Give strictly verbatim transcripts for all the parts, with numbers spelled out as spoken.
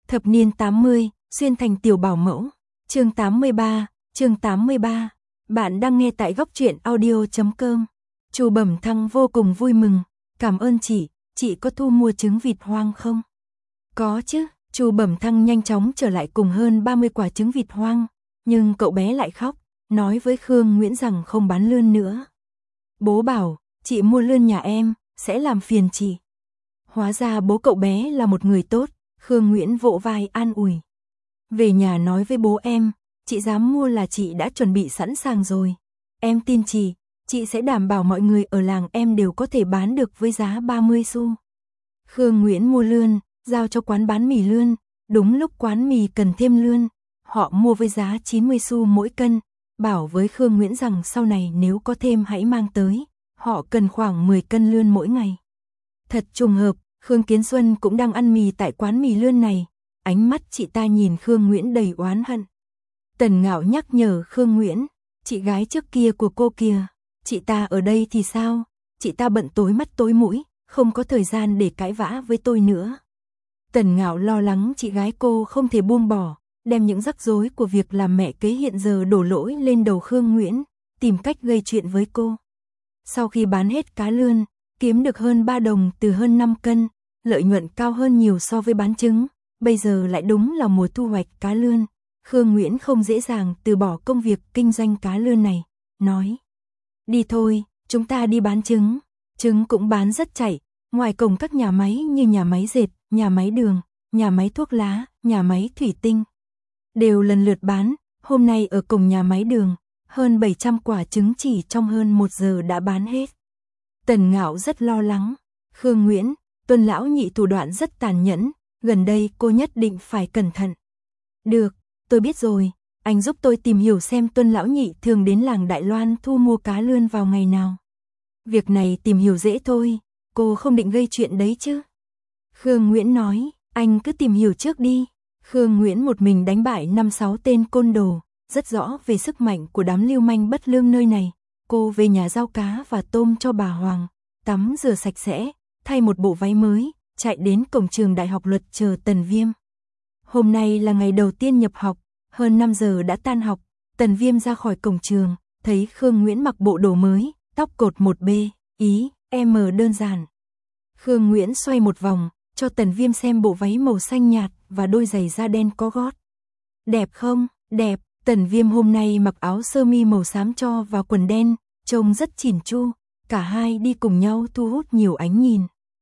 Thập niên tám mươi, xuyên thành tiểu bảo mẫu. Chương tám mươi ba, chương tám mươi ba. Bạn đang nghe tại góc truyện audio chấm com. Chu Bẩm Thăng vô cùng vui mừng, "Cảm ơn chị, chị có thu mua trứng vịt hoang không?" "Có chứ." Chu Bẩm Thăng nhanh chóng trở lại cùng hơn ba mươi quả trứng vịt hoang, nhưng cậu bé lại khóc, nói với Khương Nguyễn rằng không bán lươn nữa. "Bố bảo, chị mua lươn nhà em, sẽ làm phiền chị." Hóa ra bố cậu bé là một người tốt, Khương Nguyễn vỗ vai an ủi. "Về nhà nói với bố em, chị dám mua là chị đã chuẩn bị sẵn sàng rồi. Em tin chị, chị sẽ đảm bảo mọi người ở làng em đều có thể bán được với giá ba mươi xu. Khương Nguyễn mua lươn, giao cho quán bán mì lươn, đúng lúc quán mì cần thêm lươn, họ mua với giá chín mươi xu mỗi cân, bảo với Khương Nguyễn rằng sau này nếu có thêm hãy mang tới, họ cần khoảng mười cân lươn mỗi ngày. Thật trùng hợp, Khương Kiến Xuân cũng đang ăn mì tại quán mì lươn này, ánh mắt chị ta nhìn Khương Nguyễn đầy oán hận. Tần Ngạo nhắc nhở Khương Nguyễn, "Chị gái trước kia của cô kìa, chị ta ở đây thì sao? Chị ta bận tối mắt tối mũi, không có thời gian để cãi vã với tôi nữa." Tần Ngạo lo lắng chị gái cô không thể buông bỏ, đem những rắc rối của việc làm mẹ kế hiện giờ đổ lỗi lên đầu Khương Nguyễn, tìm cách gây chuyện với cô. Sau khi bán hết cá lươn, kiếm được hơn ba đồng từ hơn năm cân, lợi nhuận cao hơn nhiều so với bán trứng, bây giờ lại đúng là mùa thu hoạch cá lươn. Khương Nguyễn không dễ dàng từ bỏ công việc kinh doanh cá lươn này, nói: "Đi thôi, chúng ta đi bán trứng." Trứng cũng bán rất chạy, ngoài cổng các nhà máy như nhà máy dệt, nhà máy đường, nhà máy thuốc lá, nhà máy thủy tinh, đều lần lượt bán. Hôm nay ở cổng nhà máy đường, hơn bảy trăm quả trứng chỉ trong hơn một giờ đã bán hết. Tần Ngạo rất lo lắng. "Khương Nguyễn, Tuân lão nhị thủ đoạn rất tàn nhẫn, gần đây cô nhất định phải cẩn thận." "Được, tôi biết rồi, anh giúp tôi tìm hiểu xem Tuân lão nhị thường đến làng Đại Loan thu mua cá lươn vào ngày nào." "Việc này tìm hiểu dễ thôi, cô không định gây chuyện đấy chứ?" Khương Nguyễn nói, "Anh cứ tìm hiểu trước đi." Khương Nguyễn một mình đánh bại năm sáu tên côn đồ, rất rõ về sức mạnh của đám lưu manh bất lương nơi này. Cô về nhà giao cá và tôm cho bà Hoàng, tắm rửa sạch sẽ, thay một bộ váy mới, chạy đến cổng trường Đại học Luật chờ Tần Viêm. Hôm nay là ngày đầu tiên nhập học, hơn năm giờ đã tan học, Tần Viêm ra khỏi cổng trường, thấy Khương Nguyễn mặc bộ đồ mới, tóc cột một bê, ý, em đơn giản. Khương Nguyễn xoay một vòng, cho Tần Viêm xem bộ váy màu xanh nhạt và đôi giày da đen có gót. "Đẹp không?" "Đẹp." Tần Viêm hôm nay mặc áo sơ mi màu xám cho và quần đen, trông rất chỉn chu, cả hai đi cùng nhau thu hút nhiều ánh nhìn.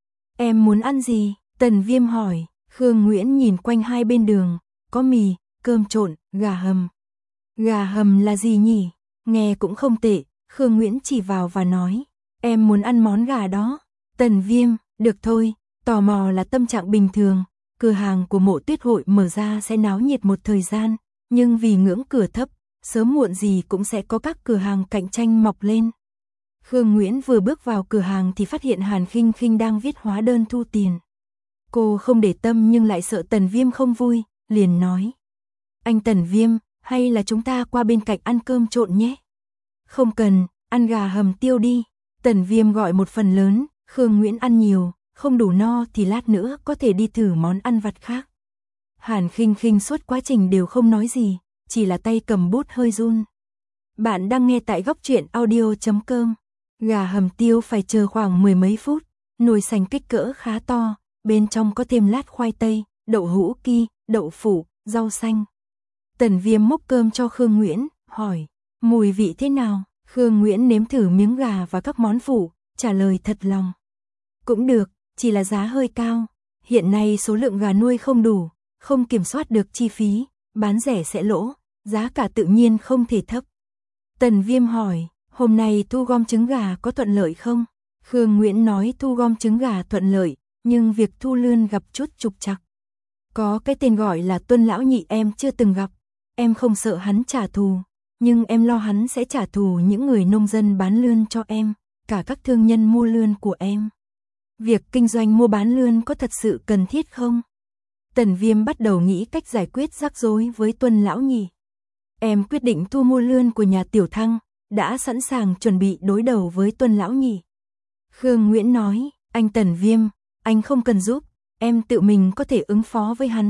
"Em muốn ăn gì?" Tần Viêm hỏi. Khương Nguyễn nhìn quanh hai bên đường, có mì, cơm trộn, gà hầm. "Gà hầm là gì nhỉ? Nghe cũng không tệ." Khương Nguyễn chỉ vào và nói, "Em muốn ăn món gà đó." Tần Viêm, "Được thôi." Tò mò là tâm trạng bình thường, cửa hàng của Mộ Tuyết Hội mở ra sẽ náo nhiệt một thời gian, nhưng vì ngưỡng cửa thấp, sớm muộn gì cũng sẽ có các cửa hàng cạnh tranh mọc lên. Khương Nguyễn vừa bước vào cửa hàng thì phát hiện Hàn Khinh Khinh đang viết hóa đơn thu tiền. Cô không để tâm nhưng lại sợ Tần Viêm không vui, liền nói, "Anh Tần Viêm, hay là chúng ta qua bên cạnh ăn cơm trộn nhé?" "Không cần, ăn gà hầm tiêu đi." Tần Viêm gọi một phần lớn, Khương Nguyễn ăn nhiều, không đủ no thì lát nữa có thể đi thử món ăn vặt khác. Hàn Khinh Khinh suốt quá trình đều không nói gì, chỉ là tay cầm bút hơi run. Bạn đang nghe tại góc truyện audio chấm com. Gà hầm tiêu phải chờ khoảng mười mấy phút, nồi sành kích cỡ khá to, bên trong có thêm lát khoai tây, đậu hũ ki, đậu phụ, rau xanh. Tần Viêm múc cơm cho Khương Nguyễn, hỏi, "Mùi vị thế nào?" Khương Nguyễn nếm thử miếng gà và các món phụ, trả lời thật lòng, "Cũng được, chỉ là giá hơi cao. Hiện nay số lượng gà nuôi không đủ, không kiểm soát được chi phí, bán rẻ sẽ lỗ, giá cả tự nhiên không thể thấp." Tần Viêm hỏi, "Hôm nay thu gom trứng gà có thuận lợi không?" Khương Nguyễn nói thu gom trứng gà thuận lợi, nhưng việc thu lươn gặp chút trục trặc. "Có cái tên gọi là Tuân lão nhị em chưa từng gặp, em không sợ hắn trả thù, nhưng em lo hắn sẽ trả thù những người nông dân bán lươn cho em, cả các thương nhân mua lươn của em. Việc kinh doanh mua bán lươn có thật sự cần thiết không?" Tần Viêm bắt đầu nghĩ cách giải quyết rắc rối với Tuân lão nhị. "Em quyết định thu mua lươn của nhà Tiểu Thăng, đã sẵn sàng chuẩn bị đối đầu với Tuân lão nhị." Khương Nguyễn nói, "Anh Tần Viêm, anh không cần giúp, em tự mình có thể ứng phó với hắn.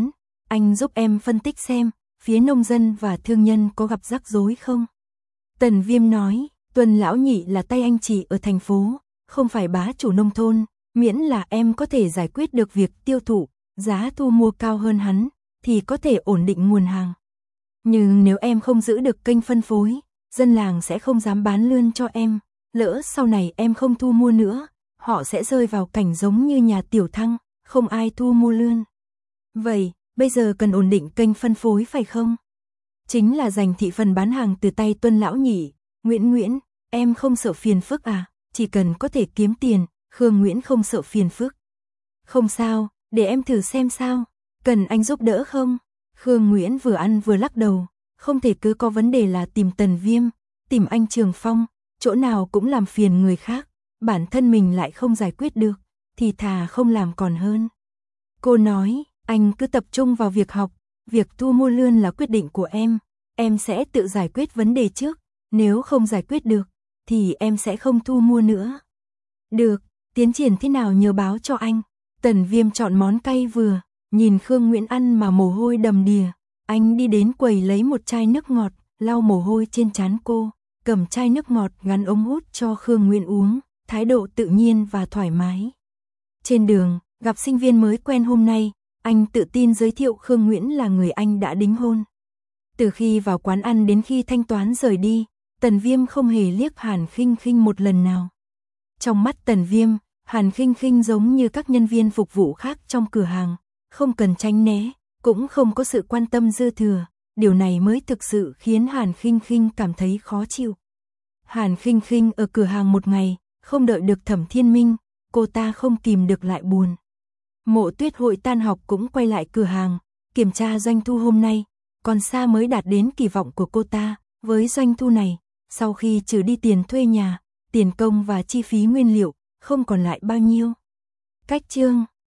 Anh giúp em phân tích xem, phía nông dân và thương nhân có gặp rắc rối không? Tần Viêm nói, Tuân lão nhị là tay anh chị ở thành phố, không phải bá chủ nông thôn, miễn là em có thể giải quyết được việc tiêu thụ, giá thu mua cao hơn hắn, thì có thể ổn định nguồn hàng. Nhưng nếu em không giữ được kênh phân phối, dân làng sẽ không dám bán lươn cho em, lỡ sau này em không thu mua nữa, họ sẽ rơi vào cảnh giống như nhà Tiểu Thăng, không ai thu mua lươn. Vậy, bây giờ cần ổn định kênh phân phối phải không? Chính là giành thị phần bán hàng từ tay Tuân lão nhị. Nguyễn Nguyễn, em không sợ phiền phức à, chỉ cần có thể kiếm tiền, Khương Nguyễn không sợ phiền phức. Không sao, để em thử xem sao, cần anh giúp đỡ không? Khương Nguyễn vừa ăn vừa lắc đầu, không thể cứ có vấn đề là tìm Tần Viêm, tìm anh Trường Phong, chỗ nào cũng làm phiền người khác, bản thân mình lại không giải quyết được, thì thà không làm còn hơn. Cô nói, anh cứ tập trung vào việc học, việc thu mua lươn là quyết định của em, em sẽ tự giải quyết vấn đề trước, nếu không giải quyết được, thì em sẽ không thu mua nữa. Được, tiến triển thế nào nhớ báo cho anh. Tần Viêm chọn món cay vừa, nhìn Khương Nguyễn ăn mà mồ hôi đầm đìa, anh đi đến quầy lấy một chai nước ngọt, lau mồ hôi trên trán cô, cầm chai nước ngọt gắn ống hút cho Khương Nguyễn uống, thái độ tự nhiên và thoải mái. Trên đường, gặp sinh viên mới quen hôm nay, anh tự tin giới thiệu Khương Nguyễn là người anh đã đính hôn. Từ khi vào quán ăn đến khi thanh toán rời đi, Tần Viêm không hề liếc Hàn Khinh Khinh một lần nào. Trong mắt Tần Viêm, Hàn Khinh Khinh giống như các nhân viên phục vụ khác trong cửa hàng, không cần tránh né, cũng không có sự quan tâm dư thừa, điều này mới thực sự khiến Hàn Khinh Khinh cảm thấy khó chịu. Hàn Khinh Khinh ở cửa hàng một ngày, không đợi được Thẩm Thiên Minh, cô ta không kìm được lại buồn. Mộ Tuyết Hội tan học cũng quay lại cửa hàng, kiểm tra doanh thu hôm nay, còn xa mới đạt đến kỳ vọng của cô ta, với doanh thu này, sau khi trừ đi tiền thuê nhà, tiền công và chi phí nguyên liệu, không còn lại bao nhiêu. Cách chương